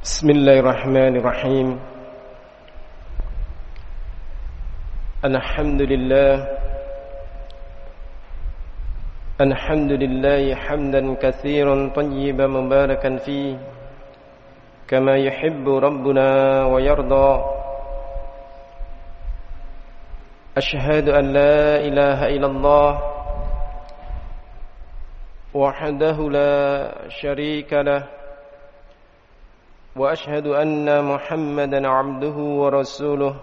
Bismillahirrahmanirrahim. Alhamdulillah hamdan katsiran tayyiban mubarakan fi kama yuhibbu rabbuna wa yarda. Ashhadu an la ilaha illallah wahdahu la syarika lah wa ashhadu anna Muhammadan abduhu wa rasuluh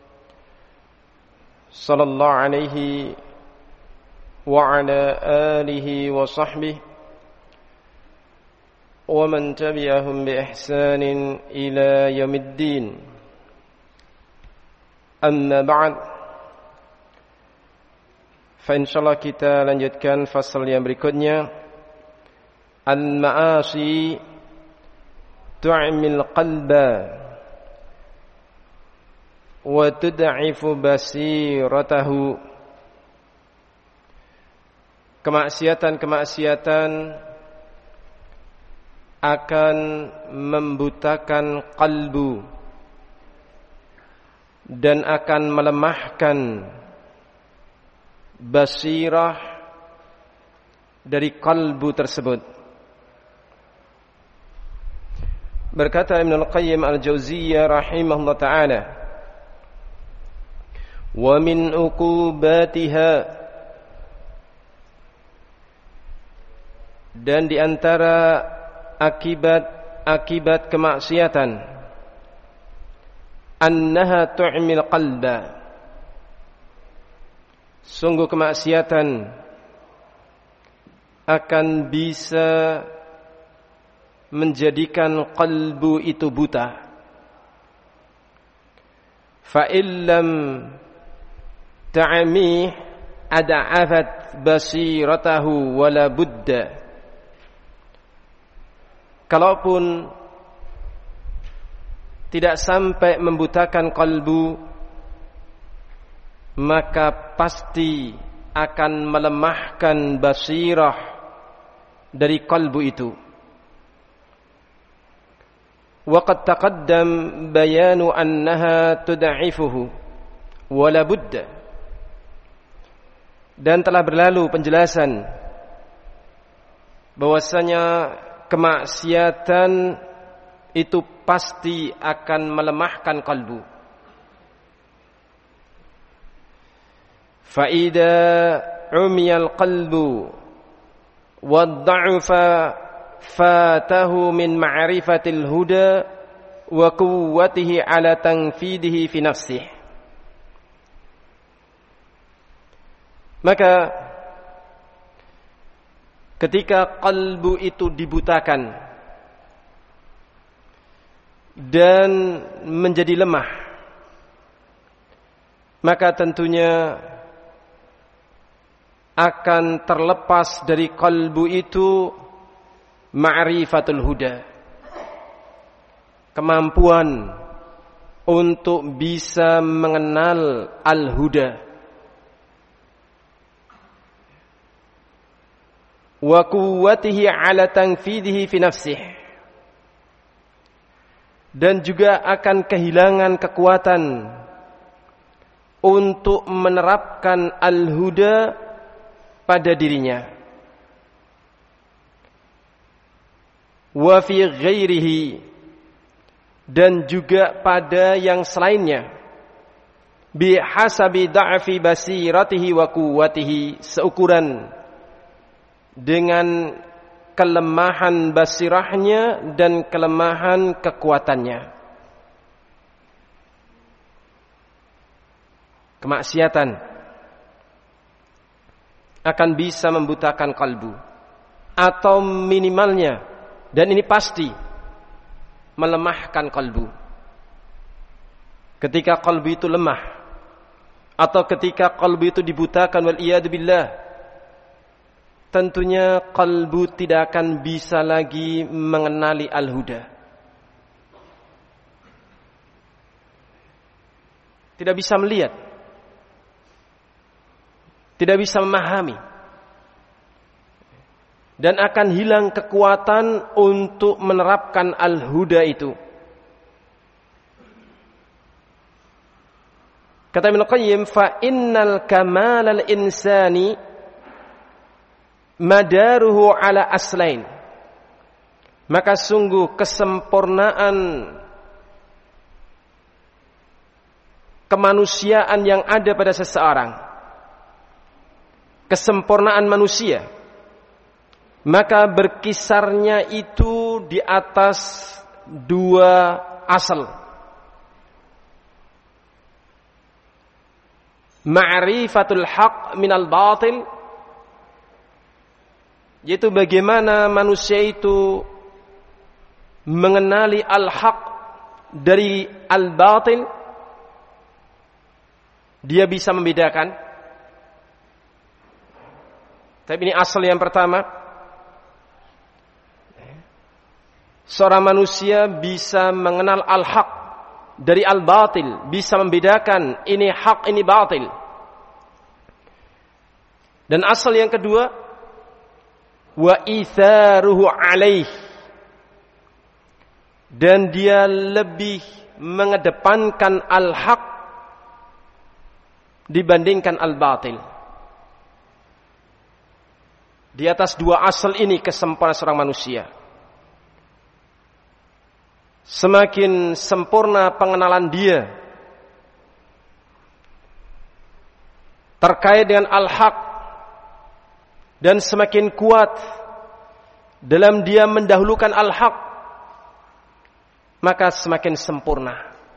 sallallahu alaihi wa ala alihi wa sahbihi wa man tabi'ahum bi ihsanin ila yaumiddin. Amma ba'd, fa insyaallah kita lanjutkan fasal yang berikutnya, al-ma'asi tu'mil qalba wa tud'ifu basiratahu. Kemaksiatan-kemaksiatan akan membutakan kalbu dan akan melemahkan basirah dari kalbu tersebut. Berkata Ibnul Qayyim Al-Jauziyah rahimahullah ta'ala, wa min uqubatiha, dan di antara akibat kemaksiatan, annaha tu'mil qalba, sungguh kemaksiatan akan bisa menjadikan qalbu itu buta. Fa illam ta'mi ada'afat basiratahu wala budda. Kalaupun tidak sampai membutakan qalbu, maka pasti akan melemahkan basirah dari qalbu itu. Waqad taqaddam bayanu annaha tud'ifuhu wala budda, dan telah berlalu penjelasan bahwasanya kemaksiatan itu pasti akan melemahkan kalbu. Fa idza umiyal qalbu wa dha'fa fatahu min ma'rifatil huda wa quwwatihi ala tanfidihi fi nafsihi. Maka ketika kalbu itu dibutakan dan menjadi lemah, maka tentunya akan terlepas dari kalbu itu ma'rifatul huda, kemampuan untuk bisa mengenal al-huda, wa quwwatihi ala tanfidihi fi nafsihi, dan juga akan kehilangan kekuatan untuk menerapkan al-huda pada dirinya. Wa fi ghairihi, dan juga pada yang selainnya, bihasabi da'fi basiratihi wa quwwatihi, seukuran dengan kelemahan basirahnya dan kelemahan kekuatannya. Kemaksiatan akan bisa membutakan kalbu, atau minimalnya, dan ini pasti melemahkan kalbu. Ketika kalbu itu lemah, atau ketika kalbu itu dibutakan, wal iyad billah, tentunya kalbu tidak akan bisa lagi mengenali al-huda. Tidak bisa melihat, tidak bisa memahami, dan akan hilang kekuatan untuk menerapkan al-huda itu. Kata Ibnu Qayyim, fa innal kamalal insani madaruhu ala aslain. Maka sungguh kesempurnaan kemanusiaan yang ada pada seseorang, kesempurnaan manusia, maka berkisarnya itu di atas dua asal. Ma'rifatul haq minal batil, yaitu bagaimana manusia itu mengenali al-haq dari al-batil. Dia bisa membedakan. Tapi ini asal yang pertama. Seorang manusia bisa mengenal al-haq dari al-batil, bisa membedakan ini hak, ini batil. Dan asal yang kedua, wa itharuhu alaih, dan dia lebih mengedepankan al-haq dibandingkan al-batil. Di atas dua asal ini kesempurnaan seorang manusia. Semakin sempurna pengenalan dia terkait dengan al-haq, dan semakin kuat dalam dia mendahulukan al-haq, maka semakin sempurna.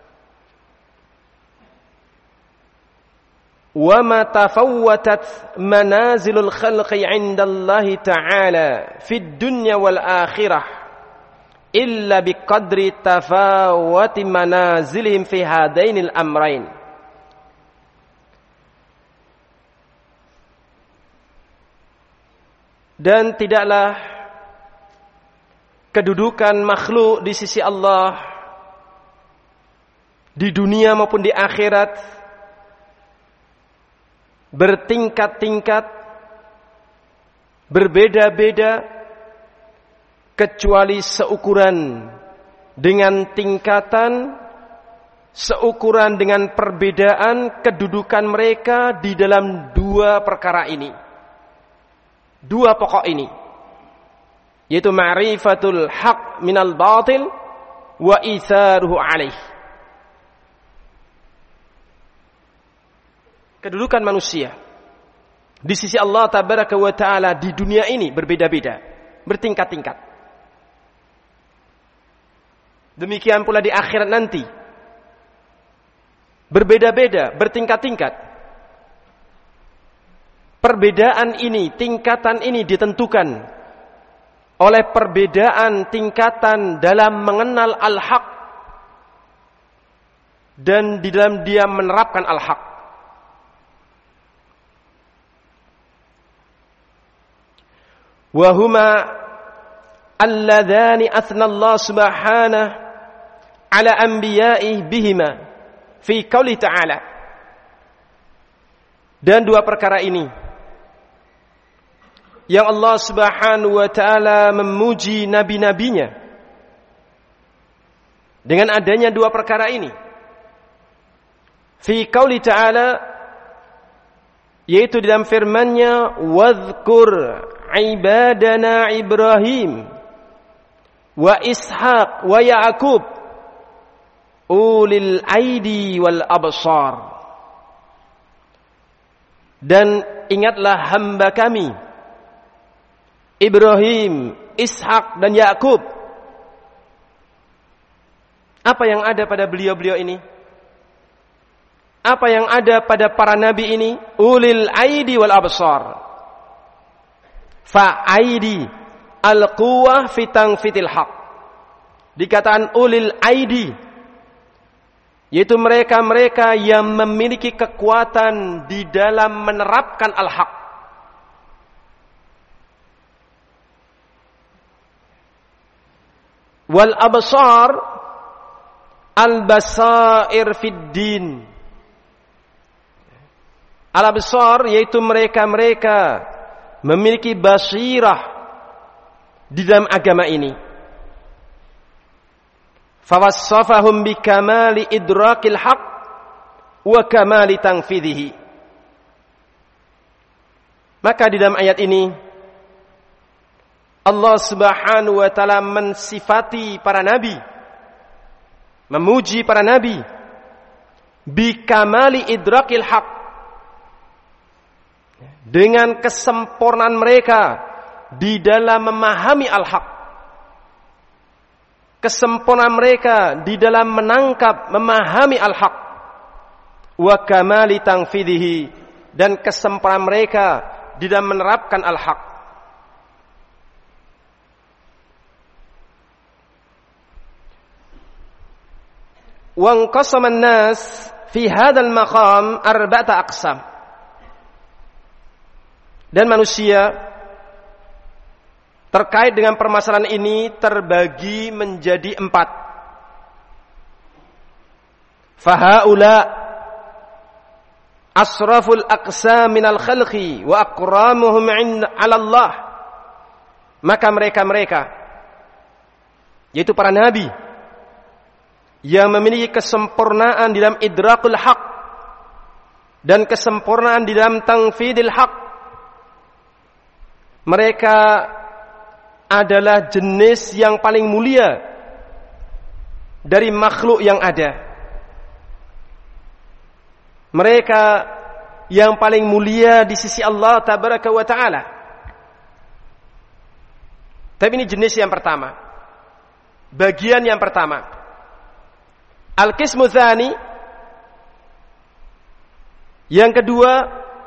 Wa ma tafawwatat manazilul khalqi 'inda Allah ta'ala fid dunya wal akhirah illa biqadri tafawwati manazilihim fi hadainil amrain. Dan tidaklah kedudukan makhluk di sisi Allah di dunia maupun di akhirat bertingkat-tingkat, berbeda-beda, kecuali seukuran dengan tingkatan, seukuran dengan perbedaan kedudukan mereka di dalam dua perkara ini, dua pokok ini, yaitu ma'rifatul haq minal batil wa itharuhu alaih. Kedudukan manusia di sisi Allah tabaraka wa ta'ala di dunia ini berbeda-beda, bertingkat-tingkat. Demikian pula di akhirat nanti, berbeda-beda, bertingkat-tingkat. Perbedaan ini, tingkatan ini ditentukan oleh perbedaan tingkatan dalam mengenal al-haq dan di dalam dia menerapkan al-haq. وهما اللذان أثنى الله سبحانه على أنبيائه بهما في قوله تعالى. Dan dua perkara ini yang Allah Subhanahu wa taala memuji nabi-nabinya dengan adanya dua perkara ini. Fi qauli ta'ala, yaitu di dalam firman-Nya, wadhkur ibadana Ibrahim wa Ishaq wa Ya'qub ulil aidi wal absar. Dan ingatlah hamba kami Ibrahim, Ishaq dan Ya'qub. Apa yang ada pada beliau-beliau ini? Apa yang ada pada para nabi ini? Ulil aidi wal absar. Fa'aidi al-quwah fitang fitil haq. Dikatakan ulil aidi, yaitu mereka-mereka yang memiliki kekuatan di dalam menerapkan al-haq. Wal absar al-basair fid din. Al-absar yaitu mereka-mereka memiliki basirah di dalam agama ini. Fawassafahum bikamali idrakil haq wa kamali tanfidhihi. Maka di dalam ayat ini Allah Subhanahu wa taala mensifati para nabi, memuji para nabi bi kamali idrakil haq, dengan kesempurnaan mereka di dalam memahami al-haq, kesempurnaan mereka di dalam menangkap, memahami al-haq, wa kamali tanfidhihi, dan kesempurnaan mereka di dalam menerapkan al-haq. Wa anqasama an-nas fi hadzal maqam arba'ata aqsam. Dan manusia terkait dengan permasalahan ini terbagi menjadi 4. Fahaula asraful aqsam minal khalqi wa akramuhum 'ala Allah. Maka mereka yaitu para nabi yang memiliki kesempurnaan di dalam idrakul haq dan kesempurnaan di dalam tanfidil haq, mereka adalah jenis yang paling mulia dari makhluk yang ada. Mereka yang paling mulia di sisi Allah tabaraka wa ta'ala. Tapi ini jenis yang pertama, bagian yang pertama. Al-qismu tsani, yang kedua,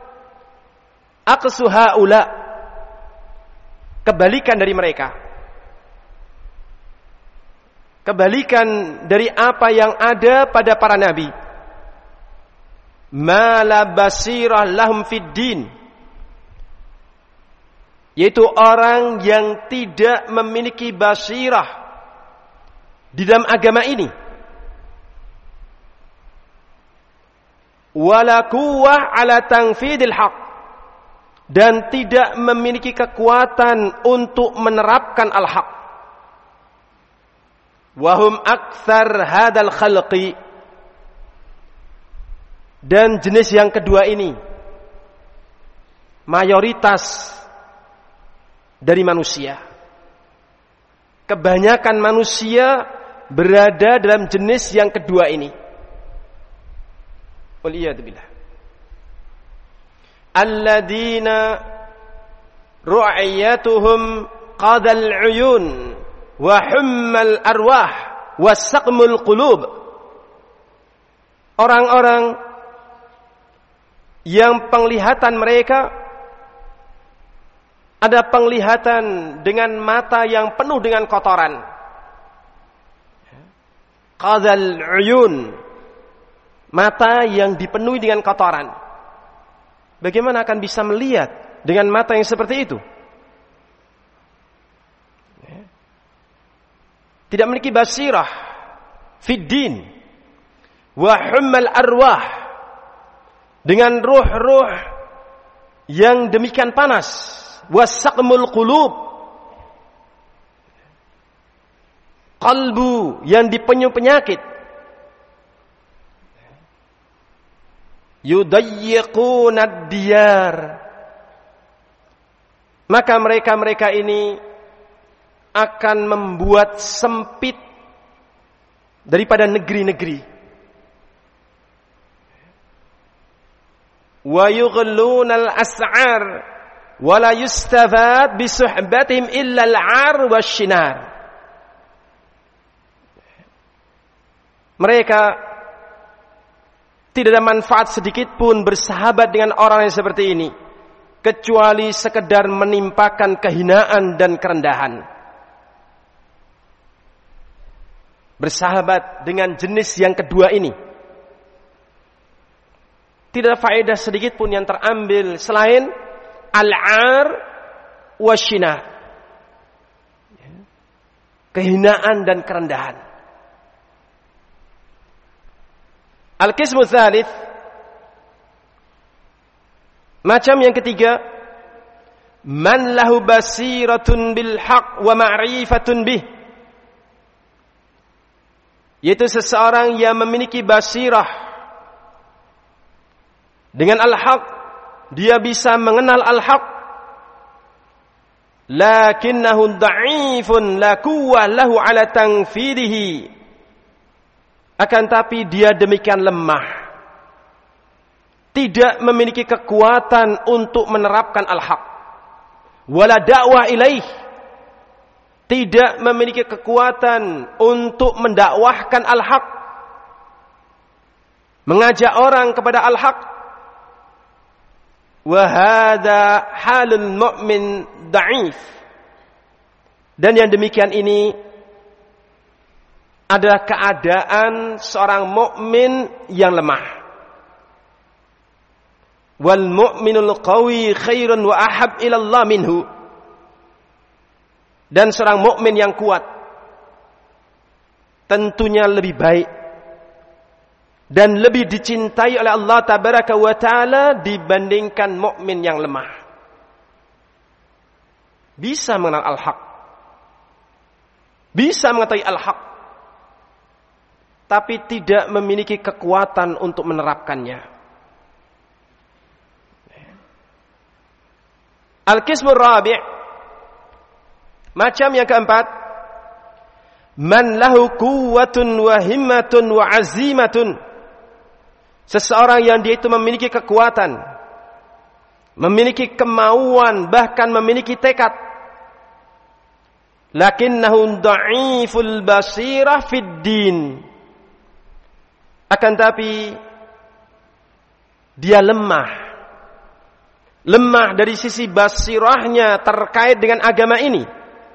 aqsu haula, kebalikan dari mereka, kebalikan dari apa yang ada pada para nabi. Ma la basirah lahum fid din, yaitu orang yang tidak memiliki basirah di dalam agama ini. Wala quwwah ala tanfidil haq, dan tidak memiliki kekuatan untuk menerapkan al-haq. Wahum aktsar hadal khalqi, dan jenis yang kedua ini mayoritas dari manusia. Kebanyakan manusia berada dalam jenis yang kedua ini. Waliyadu billah. Alladzina ru'ayatuhum qadal uyun wa hummal arwah wa saqmul qulub. Orang-orang yang penglihatan mereka ada penglihatan dengan mata yang penuh dengan kotoran. Qadal uyun, mata yang dipenuhi dengan kotoran. Bagaimana akan bisa melihat dengan mata yang seperti itu? Tidak memiliki basirah fid din. Wa hummal arwah, dengan ruh-ruh yang demikian panas. Wa saqmul qulub, qalbu yang dipenuhi penyakit. Yudayyiqunad diyar, maka mereka ini akan membuat sempit daripada negeri-negeri. Wa yughlunal as'ar wa la yustafad bi suhbatihim illa al-'ar wasyinar. Mereka tidak ada manfaat sedikit pun bersahabat dengan orang yang seperti ini, kecuali sekedar menimpakan kehinaan dan kerendahan. Bersahabat dengan jenis yang kedua ini, tidak ada faedah sedikit pun yang terambil selain al-'ar wasyinar, kehinaan dan kerendahan. Al-qismu tsalits, macam yang ketiga, man lahu basiratun bil haqq wa ma'rifatun bih, yaitu seseorang yang memiliki basirah Dengan al-haq dia bisa mengenal al-haq. Lakinnahu dha'ifun la quwwah lahu ala tanfidihi. Akan tapi dia demikian lemah, tidak memiliki kekuatan untuk menerapkan al-haq. Wala da'wah ilaih, tidak memiliki kekuatan untuk mendakwahkan al-haq, mengajak orang kepada al-haq. Wa hadza halul mu'min dha'if. Dan yang demikian ini adalah keadaan seorang mukmin yang lemah. Wal mu'minul qawi khairun wa ahab ila Allah minhu. Dan seorang mukmin yang kuat tentunya lebih baik dan lebih dicintai oleh Allah tabaraka wa taala dibandingkan mukmin yang lemah. Bisa mengenal al-haq, bisa mengetahui al-haq, tapi tidak memiliki kekuatan untuk menerapkannya. Al-qismur rabi', macam yang keempat, man lahu quwwatun wa himmatun wa azimatun. Seseorang yang dia itu memiliki kekuatan, memiliki kemauan, bahkan memiliki tekad. Lakinnahu dha'iful basirah fid din. Akan tapi dia lemah dari sisi basirahnya terkait dengan agama ini.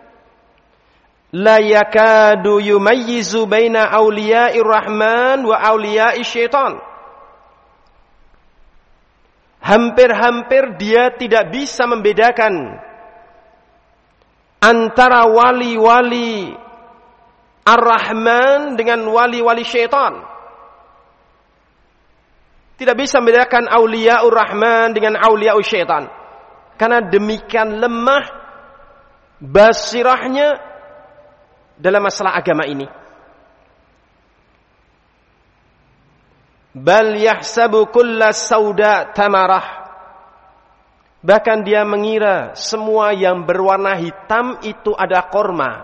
La yakadu yumayyizu baina awliya'ir rahman wa awliya'ish syaitan. Hampir-hampir dia tidak bisa membedakan antara wali-wali ar-Rahman dengan wali-wali syaitan. Tidak bisa membedakan awliya'ur Rahman dengan awliya'ur syaitan. Karena demikian lemah basirahnya dalam masalah agama ini. Bal yahsabu kulla sauda tamarah. Bahkan dia mengira semua yang berwarna hitam itu ada korma.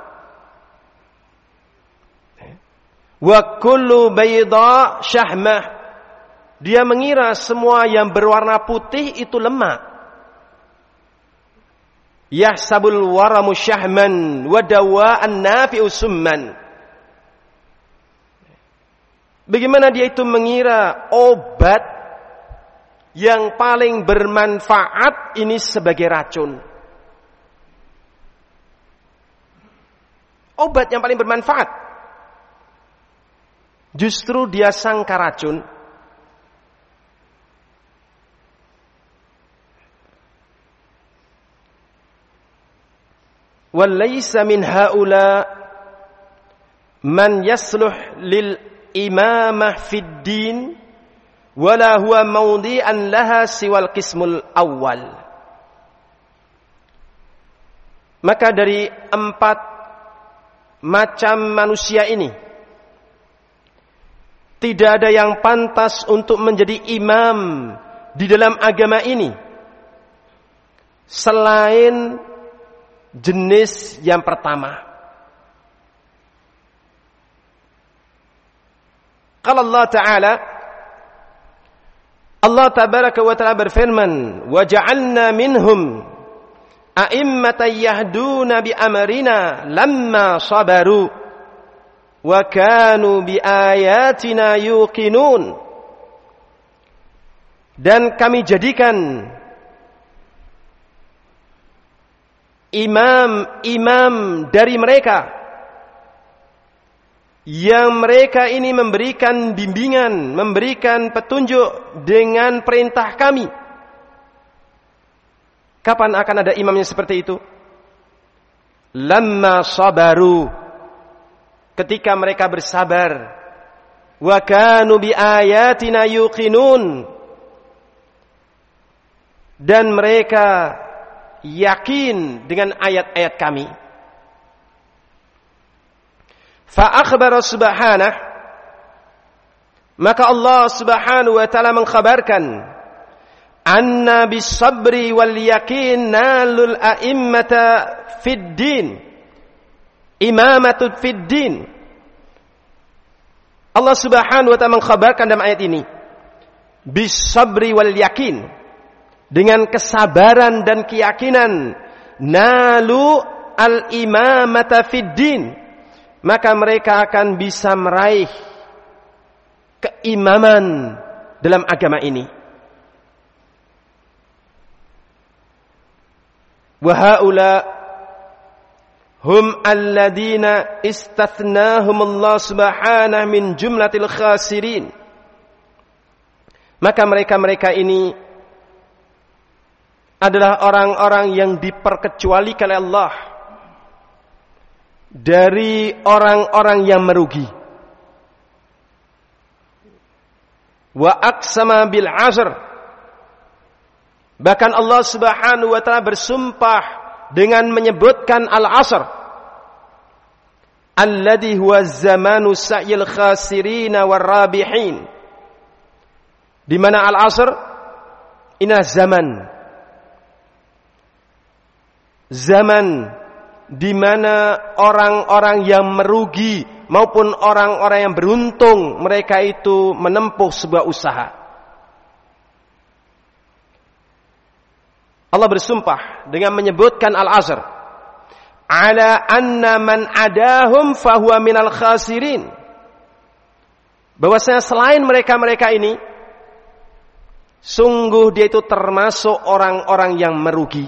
Wa kullu bayda syahmah. Dia mengira semua yang berwarna putih itu lemak. Yahsabul waramu syahman wa dawa'an nafi'u summan. Bagaimana dia itu mengira obat yang paling bermanfaat ini sebagai racun. Obat yang paling bermanfaat justru dia sangka racun. Walaysa min haula man yasluh lil imamah fid din wala huwa mawdi'an laha siwal qismul awal. Maka dari 4 macam manusia ini tidak ada yang pantas untuk menjadi imam di dalam agama ini selain jenis yang pertama. Qala Allah Ta'ala, Allah Tabaraka wa Ta'ala berfirman, wa ja'alna minhum a'immatan yahduna bi amrina lamma sabaru wa kanu bi ayatina yuqinun. Dan kami jadikan imam-imam dari mereka yang mereka ini memberikan bimbingan, memberikan petunjuk dengan perintah kami. Kapan akan ada imam yang seperti itu? Lamma sabaru, ketika mereka bersabar. Wa kanu bi ayatina yuqinun, dan mereka yakin dengan ayat-ayat kami. Fa akhbara subhanahu, maka Allah Subhanahu wa taala mengkhabarkan anna bis-sabri wal yakin nalul a'immata fid din, imamatu fid din. Allah Subhanahu wa ta'ala mengkhabarkan dalam ayat ini, bis-sabri wal yakin, dengan kesabaran dan keyakinan, nalu al-imamata fid din, maka mereka akan bisa meraih keimaman dalam agama ini. Wa haula hum alladina istathnahum Allah subhanahu min jumlatil khasirin. Maka mereka-mereka ini adalah orang-orang yang diperkecualikan oleh Allah dari orang-orang yang merugi. Wa aqsama bil asr, bahkan Allah Subhanahu wa ta'ala bersumpah dengan menyebutkan al-asr, alladhi huwa zamanu sa'il khasirina warrabihin, di mana al-asr ini zaman di mana orang-orang yang merugi maupun orang-orang yang beruntung mereka itu menempuh sebuah usaha. Allah bersumpah dengan menyebutkan al-asr, ala anna man adahum fahuwa minal khasirin, bahwasanya selain mereka-mereka ini sungguh dia itu termasuk orang-orang yang merugi.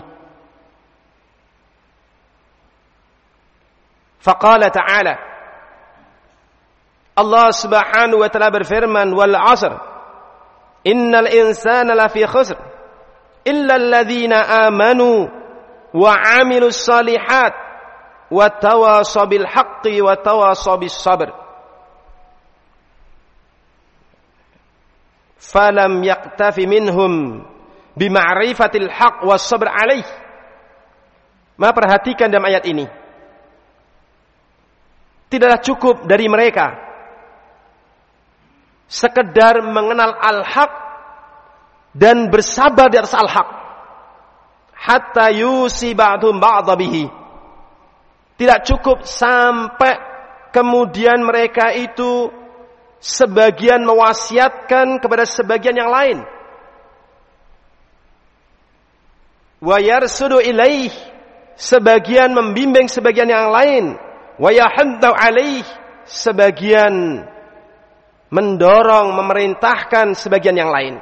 Faqala ta'ala, Allah Subhanahu wa ta'ala berfirman, wal 'asr innal insana lafi khusr illa alladhina amanu wa 'amilus shalihat wa tawasaw bil haqqi wa tawasaw bis sabr. Falam yaktafi minhum bima'rifatil haqq was sabr alaih. Maka perhatikan dalam ayat ini, tidaklah cukup dari mereka sekedar mengenal al-haq dan bersabar di atas al-haq, hatta yusibahum ba'dha bihi. Tidak cukup sampai kemudian mereka itu sebagian mewasiatkan kepada sebagian yang lain, wa yarsudu ilaih, sebagian membimbing sebagian yang lain, wa yahaddu alaih, sebagian mendorong, memerintahkan sebagian yang lain,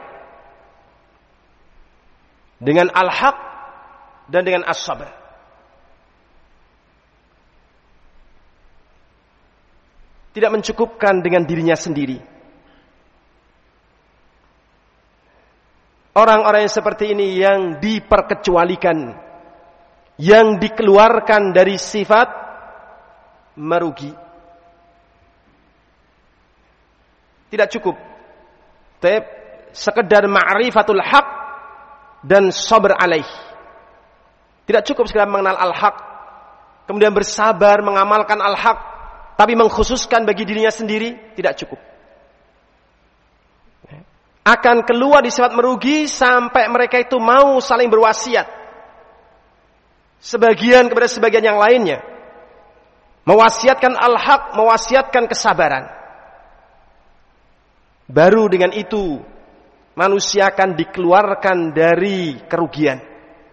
dengan al-haq dan dengan as-sabr. Tidak mencukupkan dengan dirinya sendiri. Orang-orang yang seperti ini yang diperkecualikan, yang dikeluarkan dari sifat merugi. Tidak cukup sekedar ma'rifatul haq dan sabr alaih. Tidak cukup sekedar mengenal al-haq, kemudian bersabar mengamalkan al-haq, tapi mengkhususkan bagi dirinya sendiri, tidak cukup. Akan keluar di sifat merugi sampai mereka itu mau saling berwasiat, sebagian kepada sebagian yang lainnya, mewasiatkan al-haq, mewasiatkan kesabaran. Baru dengan itu manusia akan dikeluarkan dari kerugian.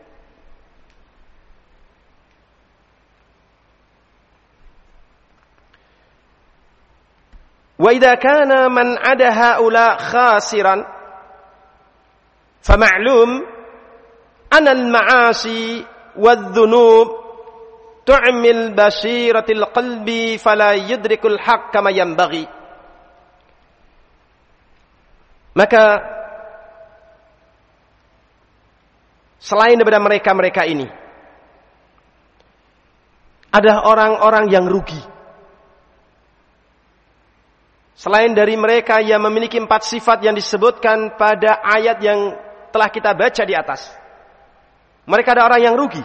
Wa idza kana man ada haula khasiran fa ma'lum anna al-ma'asi wadh-dhunub tu'mil basiratil qalbi fala yudrikul haqq kama yanbaghi. Maka selain daripada mereka-mereka ini, ada orang-orang yang rugi. Selain dari mereka yang memiliki 4 sifat yang disebutkan pada ayat yang telah kita baca di atas, mereka ada orang yang rugi.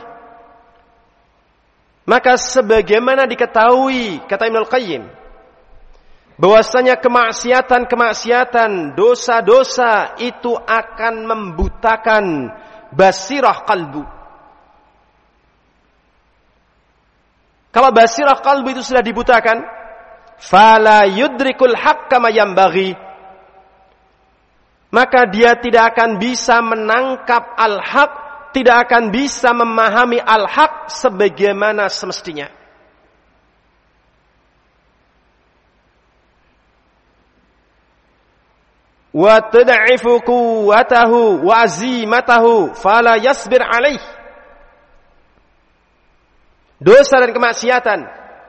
Maka sebagaimana diketahui, kata Ibnul Qayyim, bahwasanya kemaksiatan, dosa-dosa itu akan membutakan basirah kalbu. Kalau basirah kalbu itu sudah dibutakan, fala yudrikul haqqa ma yanbaghi, maka dia tidak akan bisa menangkap al-haq, tidak akan bisa memahami al-haq sebagaimana semestinya. Wa tad'ifu quwwatahu wa azimatahu fala yasbir alaih. Dosa dan kemaksiatan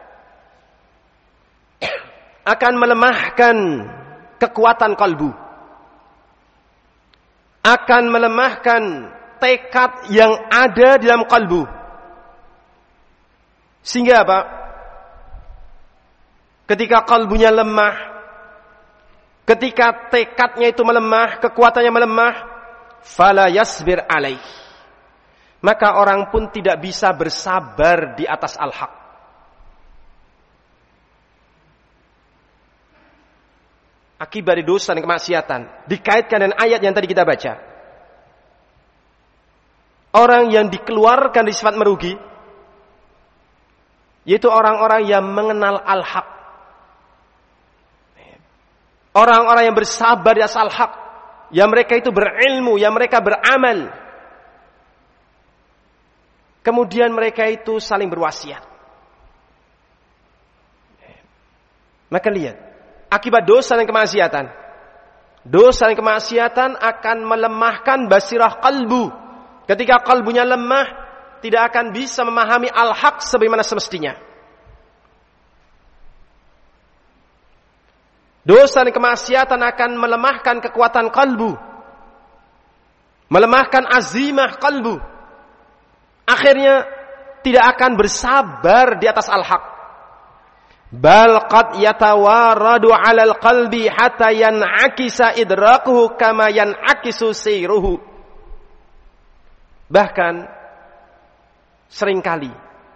akan melemahkan kekuatan kalbu, akan melemahkan tekad yang ada di dalam kalbu. Sehingga apa? Ketika kalbunya lemah, ketika tekadnya itu melemah, kekuatannya melemah, fala yasbir alaih, maka orang pun tidak bisa bersabar di atas al-haq. Akibat dosa dan kemaksiatan dikaitkan dengan ayat yang tadi kita baca. Orang yang dikeluarkan dari sifat merugi, yaitu orang-orang yang mengenal al-haq, orang-orang yang bersabar di atas al-haq, yang mereka itu berilmu, yang mereka beramal. Kemudian mereka itu saling berwasiat. Maka lihat, akibat dosa dan kemaksiatan, dosa dan kemaksiatan akan melemahkan basirah kalbu. Ketika kalbunya lemah, tidak akan bisa memahami al-haq sebagaimana semestinya. Dosa dan kemaksiatan akan melemahkan kekuatan kalbu, melemahkan azimah kalbu. Akhirnya tidak akan bersabar di atas al-haq. Bal qad yatawaradu 'alal qalbi hatta yan'akisa idrakuhu kama yan'akisu sayruhu. Bahkan seringkali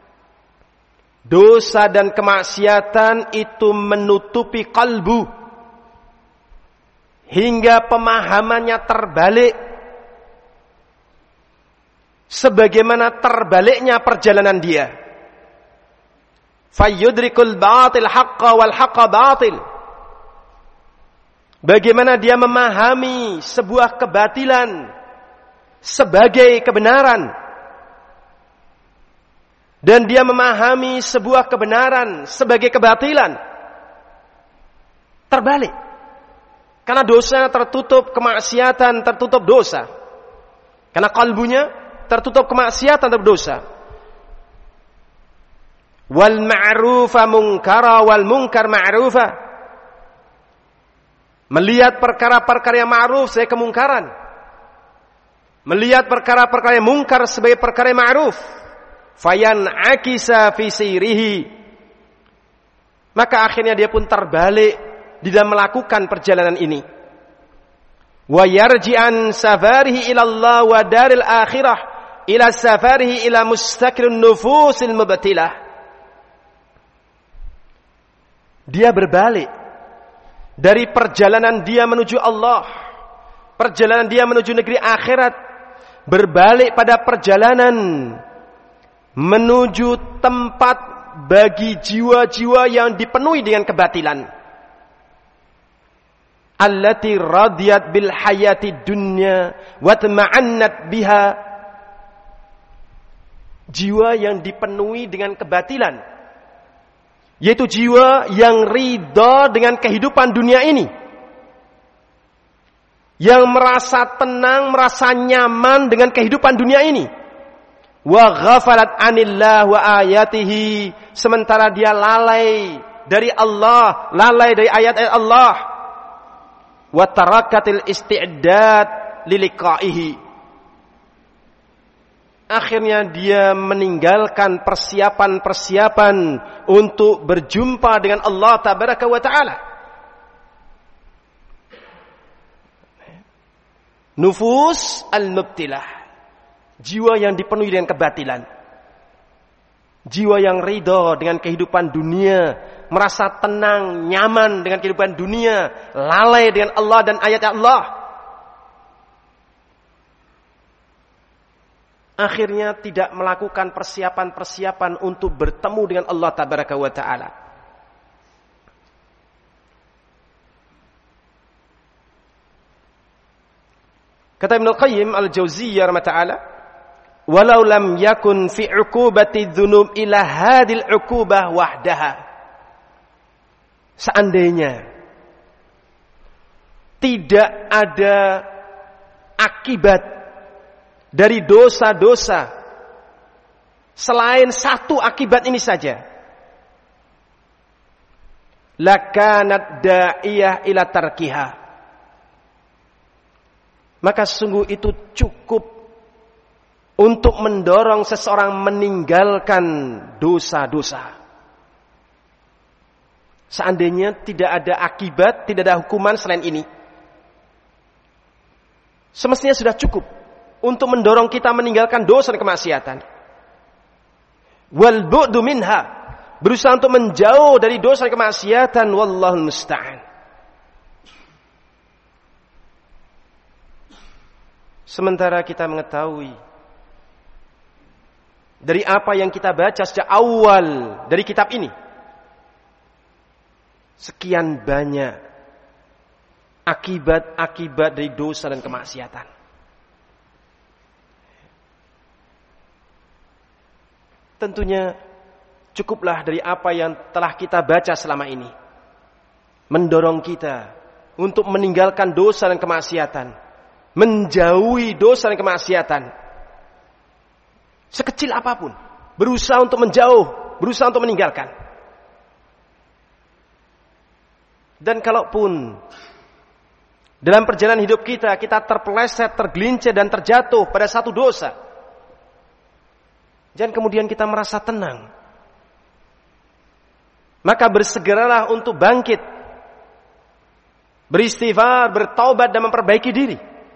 dosa dan kemaksiatan itu menutupi kalbu hingga pemahamannya terbalik, sebagaimana terbaliknya perjalanan dia. Fayyudrikul batil haqqa wal haqqa batil. Bagaimana dia memahami sebuah kebatilan sebagai kebenaran, dan dia memahami sebuah kebenaran sebagai kebatilan. Terbalik. Karena dosa tertutup, kemaksiatan tertutup dosa. Karena kalbunya tertutup kemaksiatan dan dosa. Wal ma'rufa munkara wal munkar ma'rufa. Melihat perkara-perkara yang ma'ruf sebagai kemungkaran. Melihat perkara-perkara yang mungkar sebagai perkara yang ma'ruf. Fayan akisa fi sirihi. Maka akhirnya dia pun terbalik di dalam melakukan perjalanan ini. Wa yarji'an safarihi ila Allah wa daril akhirah ila safarihi ila mustaqirun nufusil mubtilah. Dia berbalik dari perjalanan dia menuju Allah, perjalanan dia menuju negeri akhirat, berbalik pada perjalanan menuju tempat bagi jiwa-jiwa yang dipenuhi dengan kebatilan. Allati radiyat bil hayati dunya wa tama'annat biha. Jiwa yang dipenuhi dengan kebatilan, yaitu jiwa yang ridha dengan kehidupan dunia ini, yang merasa tenang, merasa nyaman dengan kehidupan dunia ini. Wa ghafalat anillah wa ayatihi, sementara dia lalai dari Allah, lalai dari ayat-ayat Allah. Wa tarakatil isti'dad liliqa'ihi, akhirnya dia meninggalkan persiapan-persiapan untuk berjumpa dengan Allah tabaraka wa ta'ala. Nufus al-mubtilah, jiwa yang dipenuhi dengan kebatilan, jiwa yang ridha dengan kehidupan dunia, merasa tenang, nyaman dengan kehidupan dunia, lalai dengan Allah dan ayat Allah. Akhirnya tidak melakukan persiapan-persiapan untuk bertemu dengan Allah Tabaraka wa Ta'ala. Kata Ibnu Qayyim al-Jauziyah rahimahullah, walau lam yakun fi uqubati dzunub ila hadil uqubah wahdaha. Seandainya tidak ada akibat dari dosa-dosa selain satu akibat ini saja, lakanat da'iyah ila tarkiha, maka sungguh itu cukup untuk mendorong seseorang meninggalkan dosa-dosa. Seandainya tidak ada akibat, tidak ada hukuman selain ini, semestinya sudah cukup untuk mendorong kita meninggalkan dosa dan kemaksiatan. Wal bu'du minha, berusaha untuk menjauh dari dosa dan kemaksiatan. Wallahul musta'an. Sementara kita mengetahui dari apa yang kita baca sejak awal dari kitab ini, sekian banyak akibat-akibat dari dosa dan kemaksiatan. Tentunya cukuplah dari apa yang telah kita baca selama ini mendorong kita untuk meninggalkan dosa dan kemaksiatan, menjauhi dosa dan kemaksiatan. Sekecil apapun, berusaha untuk menjauh, berusaha untuk meninggalkan. Dan kalaupun dalam perjalanan hidup kita terpeleset, tergelincir dan terjatuh pada satu dosa, jangan kemudian kita merasa tenang. Maka bersegeralah untuk bangkit, beristighfar, bertaubat dan memperbaiki diri.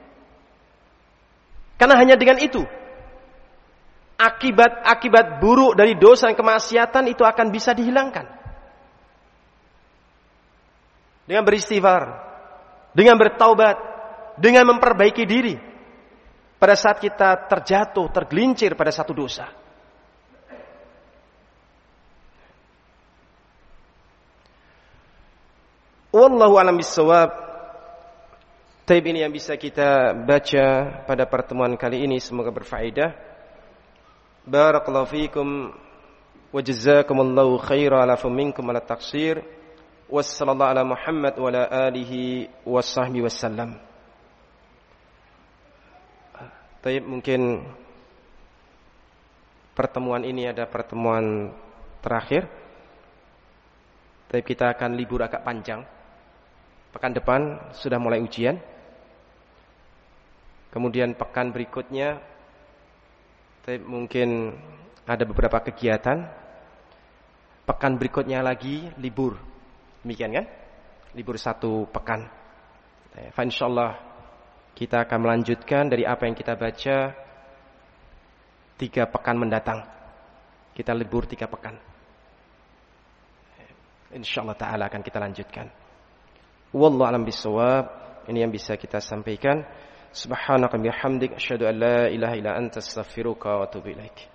Karena hanya dengan itu, akibat-akibat buruk dari dosa dan kemaksiatan itu akan bisa dihilangkan. Dengan beristighfar, dengan bertaubat, dengan memperbaiki diri pada saat kita terjatuh, tergelincir pada satu dosa. Wallahu a'lam bissawab. Taib ini yang bisa kita baca pada pertemuan kali ini, semoga berfaedah. Barakallahu fiikum wa jazakumullahu khairan ala minkum ala taqsir. Wassallallahu ala Muhammad wa ala alihi washabbihi wasallam. Taib, mungkin pertemuan ini ada pertemuan terakhir. Taib, kita akan libur agak panjang. Pekan depan sudah mulai ujian. Kemudian pekan berikutnya mungkin ada beberapa kegiatan. Pekan berikutnya lagi libur. Demikian kan? Libur satu pekan. Insyaallah kita akan melanjutkan dari apa yang kita baca 3 pekan mendatang. Kita libur 3 pekan. Insyaallah ta'ala akan kita lanjutkan. Wallahu a'lam bissawab. Ini yang bisa kita sampaikan. Subhanaka bihamdik asyhadu an la ilaha illa anta astaghfiruka wa atubu ilaik.